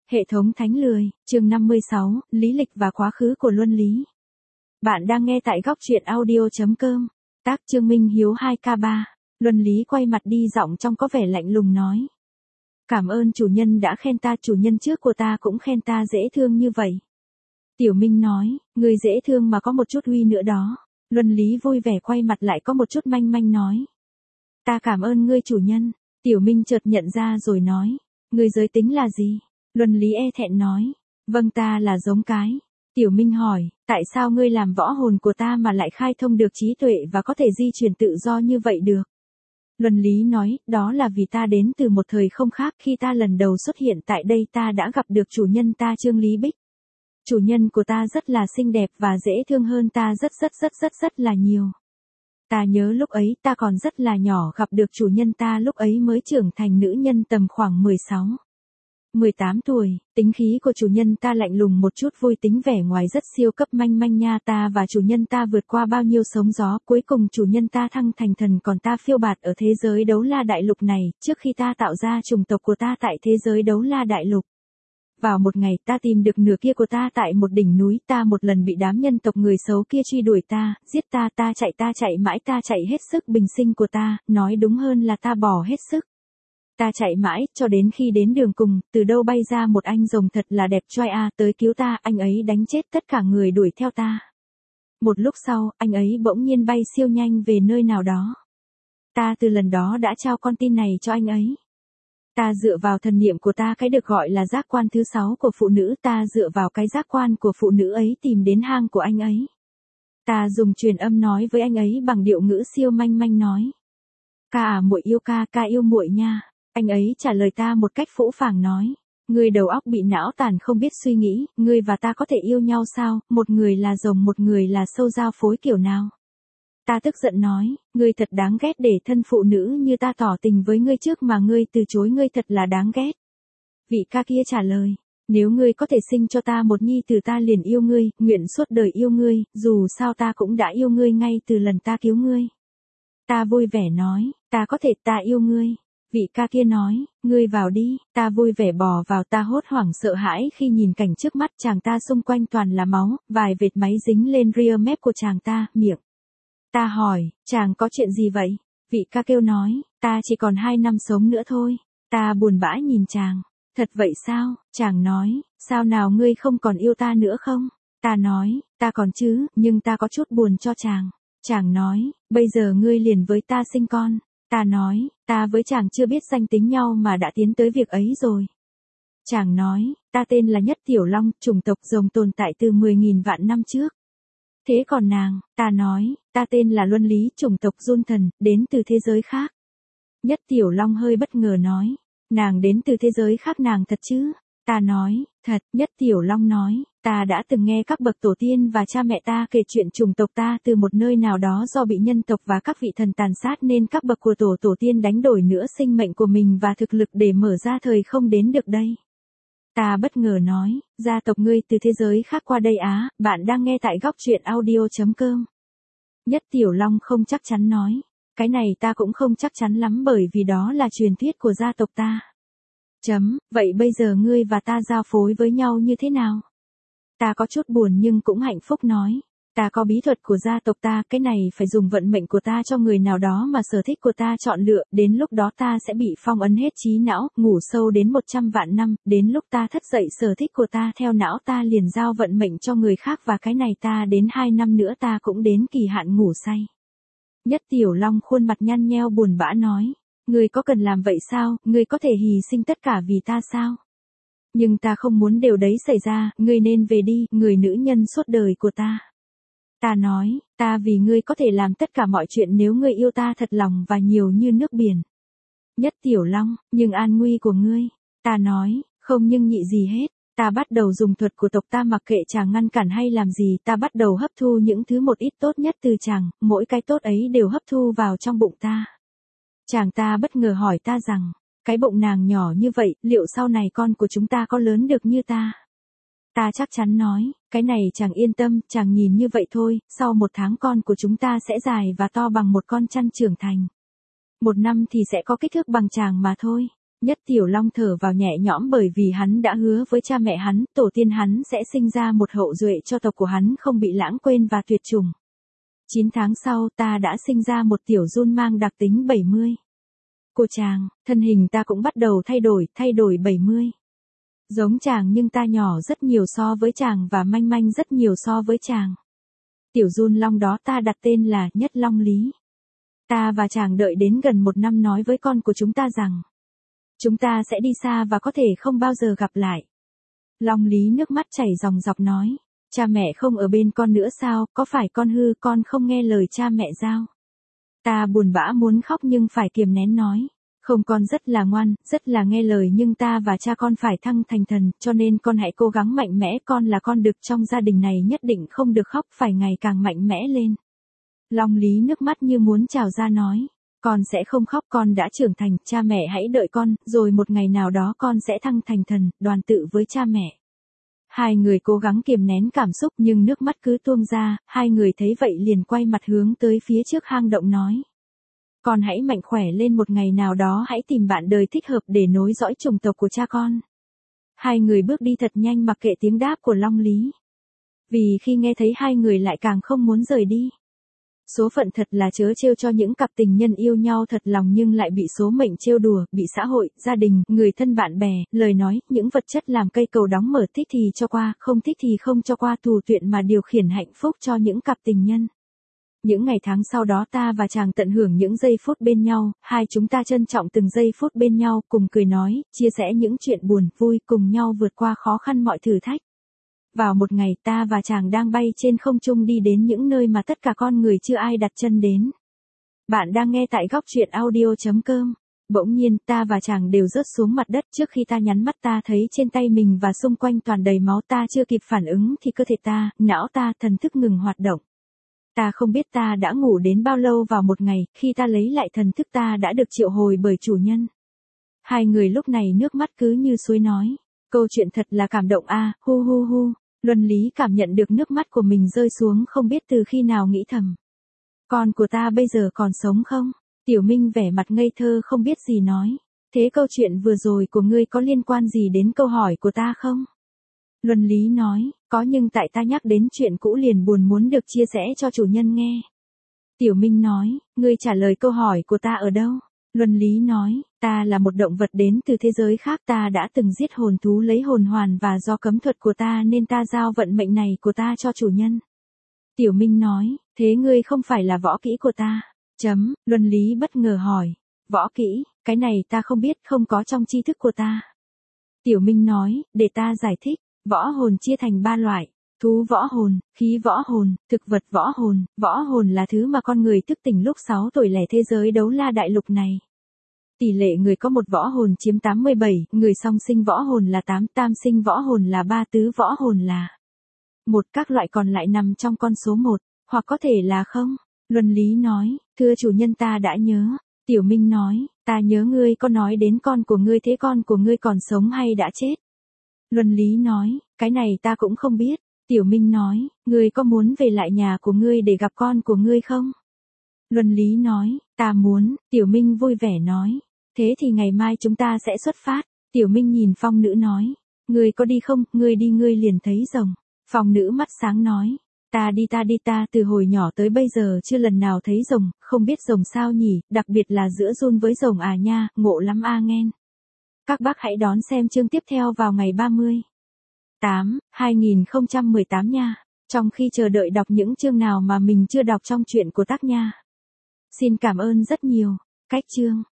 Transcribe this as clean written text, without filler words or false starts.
Hệ thống thánh lười, chương 56, lý lịch và quá khứ của Luân Lý. Bạn đang nghe tại góc truyện audio.com. Tác Chương Minh Hiếu 2K3. Luân Lý quay mặt đi, giọng trong có vẻ lạnh lùng nói. Cảm ơn chủ nhân đã khen ta, chủ nhân trước của ta cũng khen ta dễ thương như vậy. Tiểu Minh nói, người dễ thương mà có một chút uy nữa đó. Luân Lý vui vẻ quay mặt lại có một chút manh manh nói. Ta cảm ơn ngươi chủ nhân. Tiểu Minh chợt nhận ra rồi nói. Ngươi giới tính là gì? Luân Lý e thẹn nói. Vâng, ta là giống cái. Tiểu Minh hỏi, tại sao ngươi làm võ hồn của ta mà lại khai thông được trí tuệ và có thể di chuyển tự do như vậy được? Luân Lý nói, đó là vì ta đến từ một thời không khác, khi ta lần đầu xuất hiện tại đây ta đã gặp được chủ nhân ta Trương Lý Bích. Chủ nhân của ta rất là xinh đẹp và dễ thương hơn ta rất là nhiều. Ta nhớ lúc ấy ta còn rất là nhỏ, gặp được chủ nhân ta lúc ấy mới trưởng thành nữ nhân tầm khoảng 18 tuổi, tính khí của chủ nhân ta lạnh lùng một chút, vui tính vẻ ngoài rất siêu cấp manh manh nha. Ta và chủ nhân ta vượt qua bao nhiêu sóng gió, cuối cùng chủ nhân ta thăng thành thần, còn ta phiêu bạt ở thế giới đấu la đại lục này, trước khi ta tạo ra chủng tộc của ta tại thế giới đấu la đại lục. Vào một ngày ta tìm được nửa kia của ta tại một đỉnh núi, ta một lần bị đám nhân tộc người xấu kia truy đuổi ta, giết ta chạy mãi, ta chạy hết sức bình sinh của ta, nói đúng hơn là ta bỏ hết sức. Ta chạy mãi, cho đến khi đến đường cùng, từ đâu bay ra một anh rồng thật là đẹp trai tới cứu ta, anh ấy đánh chết tất cả người đuổi theo ta. Một lúc sau, anh ấy bỗng nhiên bay siêu nhanh về nơi nào đó. Ta từ lần đó đã trao con tin này cho anh ấy. Ta dựa vào thần niệm của ta, cái được gọi là giác quan thứ 6 của phụ nữ, ta dựa vào cái giác quan của phụ nữ ấy tìm đến hang của anh ấy. Ta dùng truyền âm nói với anh ấy bằng điệu ngữ siêu manh manh nói. Ca muội yêu ca yêu muội nha. Anh ấy trả lời ta một cách phũ phàng nói. Ngươi đầu óc bị não tàn không biết suy nghĩ, ngươi và ta có thể yêu nhau sao, một người là rồng một người là sâu, giao phối kiểu nào? Ta tức giận nói, ngươi thật đáng ghét, để thân phụ nữ như ta tỏ tình với ngươi trước mà ngươi từ chối, ngươi thật là đáng ghét. Vị ca kia trả lời, nếu ngươi có thể sinh cho ta một nhi tử ta liền yêu ngươi, nguyện suốt đời yêu ngươi, dù sao ta cũng đã yêu ngươi ngay từ lần ta cứu ngươi. Ta vui vẻ nói, ta có thể, ta yêu ngươi. Vị ca kia nói, ngươi vào đi. Ta vui vẻ bò vào, ta hốt hoảng sợ hãi khi nhìn cảnh trước mắt chàng ta, xung quanh toàn là máu, vài vệt máy dính lên ria mép của chàng ta, miệng. Ta hỏi, chàng có chuyện gì vậy? Vị ca kêu nói, ta chỉ còn 2 năm sống nữa thôi. Ta buồn bã nhìn chàng, thật vậy sao? Chàng nói, sao nào ngươi không còn yêu ta nữa không? Ta nói, ta còn chứ, nhưng ta có chút buồn cho chàng. Chàng nói, bây giờ ngươi liền với ta sinh con. Ta nói, ta với chàng chưa biết danh tính nhau mà đã tiến tới việc ấy rồi. Chàng nói, ta tên là Nhất Tiểu Long, chủng tộc rồng tồn tại từ 10.000 vạn năm trước. Thế còn nàng? Ta nói, ta tên là Luân Lý, chủng tộc Jun Thần, đến từ thế giới khác. Nhất Tiểu Long hơi bất ngờ nói, nàng đến từ thế giới khác nàng thật chứ? Ta nói, thật. Nhất Tiểu Long nói, ta đã từng nghe các bậc tổ tiên và cha mẹ ta kể chuyện chủng tộc ta từ một nơi nào đó do bị nhân tộc và các vị thần tàn sát nên các bậc của tổ tiên đánh đổi nữa sinh mệnh của mình và thực lực để mở ra thời không đến được đây. Ta bất ngờ nói, gia tộc ngươi từ thế giới khác qua đây á? Bạn đang nghe tại góc truyện audio.com. Nhất Tiểu Long không chắc chắn nói, cái này ta cũng không chắc chắn lắm bởi vì đó là truyền thuyết của gia tộc ta. Vậy bây giờ ngươi và ta giao phối với nhau như thế nào? Ta có chút buồn nhưng cũng hạnh phúc nói. Ta có bí thuật của gia tộc ta, cái này phải dùng vận mệnh của ta cho người nào đó mà sở thích của ta chọn lựa, đến lúc đó ta sẽ bị phong ấn hết trí não, ngủ sâu đến 100 vạn năm, đến lúc ta thức dậy sở thích của ta theo não ta liền giao vận mệnh cho người khác và cái này ta đến 2 năm nữa ta cũng đến kỳ hạn ngủ say. Nhất Tiểu Long khuôn mặt nhăn nheo buồn bã nói. Ngươi có cần làm vậy sao, ngươi có thể hy sinh tất cả vì ta sao? Nhưng ta không muốn điều đấy xảy ra, ngươi nên về đi, người nữ nhân suốt đời của ta. Ta nói, ta vì ngươi có thể làm tất cả mọi chuyện nếu ngươi yêu ta thật lòng và nhiều như nước biển. Nhất Tiểu Long, nhưng an nguy của ngươi. Ta nói, không nhưng nhị gì hết. Ta bắt đầu dùng thuật của tộc ta, mặc kệ chàng ngăn cản hay làm gì, ta bắt đầu hấp thu những thứ một ít tốt nhất từ chàng, mỗi cái tốt ấy đều hấp thu vào trong bụng ta. Chàng ta bất ngờ hỏi ta rằng, cái bụng nàng nhỏ như vậy, liệu sau này con của chúng ta có lớn được như ta? Ta chắc chắn nói, cái này chàng yên tâm, chàng nhìn như vậy thôi, sau 1 tháng con của chúng ta sẽ dài và to bằng một con chăn trưởng thành. 1 năm thì sẽ có kích thước bằng chàng mà thôi. Nhất Tiểu Long thở vào nhẹ nhõm bởi vì hắn đã hứa với cha mẹ hắn, tổ tiên hắn sẽ sinh ra một hậu duệ cho tộc của hắn không bị lãng quên và tuyệt chủng. 9 tháng sau ta đã sinh ra một tiểu giun mang đặc tính 70. Cô chàng, thân hình ta cũng bắt đầu thay đổi 70. Giống chàng nhưng ta nhỏ rất nhiều so với chàng và manh manh rất nhiều so với chàng. Tiểu giun long đó ta đặt tên là Nhất Long Lý. Ta và chàng đợi đến gần 1 năm nói với con của chúng ta rằng chúng ta sẽ đi xa và có thể không bao giờ gặp lại. Long Lý nước mắt chảy ròng rọc nói, cha mẹ không ở bên con nữa sao, có phải con hư, con không nghe lời cha mẹ giao. Ta buồn bã muốn khóc nhưng phải kiềm nén nói, không, con rất là ngoan, rất là nghe lời nhưng ta và cha con phải thăng thành thần, cho nên con hãy cố gắng mạnh mẽ, con là con đực trong gia đình này nhất định không được khóc, phải ngày càng mạnh mẽ lên. Long Lý nước mắt như muốn trào ra nói, con sẽ không khóc, con đã trưởng thành, cha mẹ hãy đợi con, rồi một ngày nào đó con sẽ thăng thành thần, đoàn tụ với cha mẹ. Hai người cố gắng kiềm nén cảm xúc nhưng nước mắt cứ tuôn ra, hai người thấy vậy liền quay mặt hướng tới phía trước hang động nói. Con hãy mạnh khỏe lên, một ngày nào đó hãy tìm bạn đời thích hợp để nối dõi chủng tộc của cha con. Hai người bước đi thật nhanh mặc kệ tiếng đáp của Long Lý. Vì khi nghe thấy hai người lại càng không muốn rời đi. Số phận thật là trớ trêu cho những cặp tình nhân yêu nhau thật lòng nhưng lại bị số mệnh trêu đùa, bị xã hội, gia đình, người thân bạn bè, lời nói, những vật chất làm cây cầu đóng mở, thích thì cho qua, không thích thì không cho qua, tùy tiện mà điều khiển hạnh phúc cho những cặp tình nhân. Những ngày tháng sau đó ta và chàng tận hưởng những giây phút bên nhau, hai chúng ta trân trọng từng giây phút bên nhau, cùng cười nói, chia sẻ những chuyện buồn, vui, cùng nhau vượt qua khó khăn mọi thử thách. Vào một ngày ta và chàng đang bay trên không trung đi đến những nơi mà tất cả con người chưa ai đặt chân đến. Bạn đang nghe tại góc truyện audio.com. Bỗng nhiên ta và chàng đều rớt xuống mặt đất, trước khi ta nhắm mắt ta thấy trên tay mình và xung quanh toàn đầy máu, ta chưa kịp phản ứng thì cơ thể ta, não ta, thần thức ngừng hoạt động. Ta không biết ta đã ngủ đến bao lâu. Vào một ngày, khi ta lấy lại thần thức ta đã được triệu hồi bởi chủ nhân. Hai người lúc này nước mắt cứ như suối nói. Câu chuyện thật là cảm động a, hu hu hu. Luân Lý cảm nhận được nước mắt của mình rơi xuống không biết từ khi nào nghĩ thầm. Con của ta bây giờ còn sống không? Tiểu Minh vẻ mặt ngây thơ không biết gì nói. Thế câu chuyện vừa rồi của ngươi có liên quan gì đến câu hỏi của ta không? Luân Lý nói, có nhưng tại ta nhắc đến chuyện cũ liền buồn muốn được chia sẻ cho chủ nhân nghe. Tiểu Minh nói, ngươi trả lời câu hỏi của ta ở đâu? Luân Lý nói, ta là một động vật đến từ thế giới khác, ta đã từng giết hồn thú lấy hồn hoàn và do cấm thuật của ta nên ta giao vận mệnh này của ta cho chủ nhân. Tiểu Minh nói, thế ngươi không phải là võ kỹ của ta. Luân Lý bất ngờ hỏi, võ kỹ, cái này ta không biết, không có trong tri thức của ta. Tiểu Minh nói, để ta giải thích, võ hồn chia thành 3 loại. Thú võ hồn, khí võ hồn, thực vật võ hồn. Võ hồn là thứ mà con người thức tỉnh lúc 6 tuổi lẻ thế giới đấu la đại lục này. Tỷ lệ người có một võ hồn chiếm 87, người song sinh võ hồn là 8, tam sinh võ hồn là 3, tứ võ hồn là 1, các loại còn lại nằm trong con số 1, hoặc có thể là không. Luân Lý nói, thưa chủ nhân ta đã nhớ. Tiểu Minh nói, ta nhớ ngươi có nói đến con của ngươi, thế con của ngươi còn sống hay đã chết? Luân Lý nói, cái này ta cũng không biết. Tiểu Minh nói, ngươi có muốn về lại nhà của ngươi để gặp con của ngươi không? Luân Lý nói, ta muốn. Tiểu Minh vui vẻ nói, thế thì ngày mai chúng ta sẽ xuất phát. Tiểu Minh nhìn Phong Nữ nói, ngươi có đi không? Ngươi đi ngươi liền thấy rồng. Phong Nữ mắt sáng nói, ta đi ta từ hồi nhỏ tới bây giờ chưa lần nào thấy rồng, không biết rồng sao nhỉ, đặc biệt là giữa giun với rồng à nha, ngộ lắm a nghen. Các bác hãy đón xem chương tiếp theo vào ngày 30/8/2018 nha. Trong khi chờ đợi đọc những chương nào mà mình chưa đọc trong truyện của tác nha. Xin cảm ơn rất nhiều. Cách chương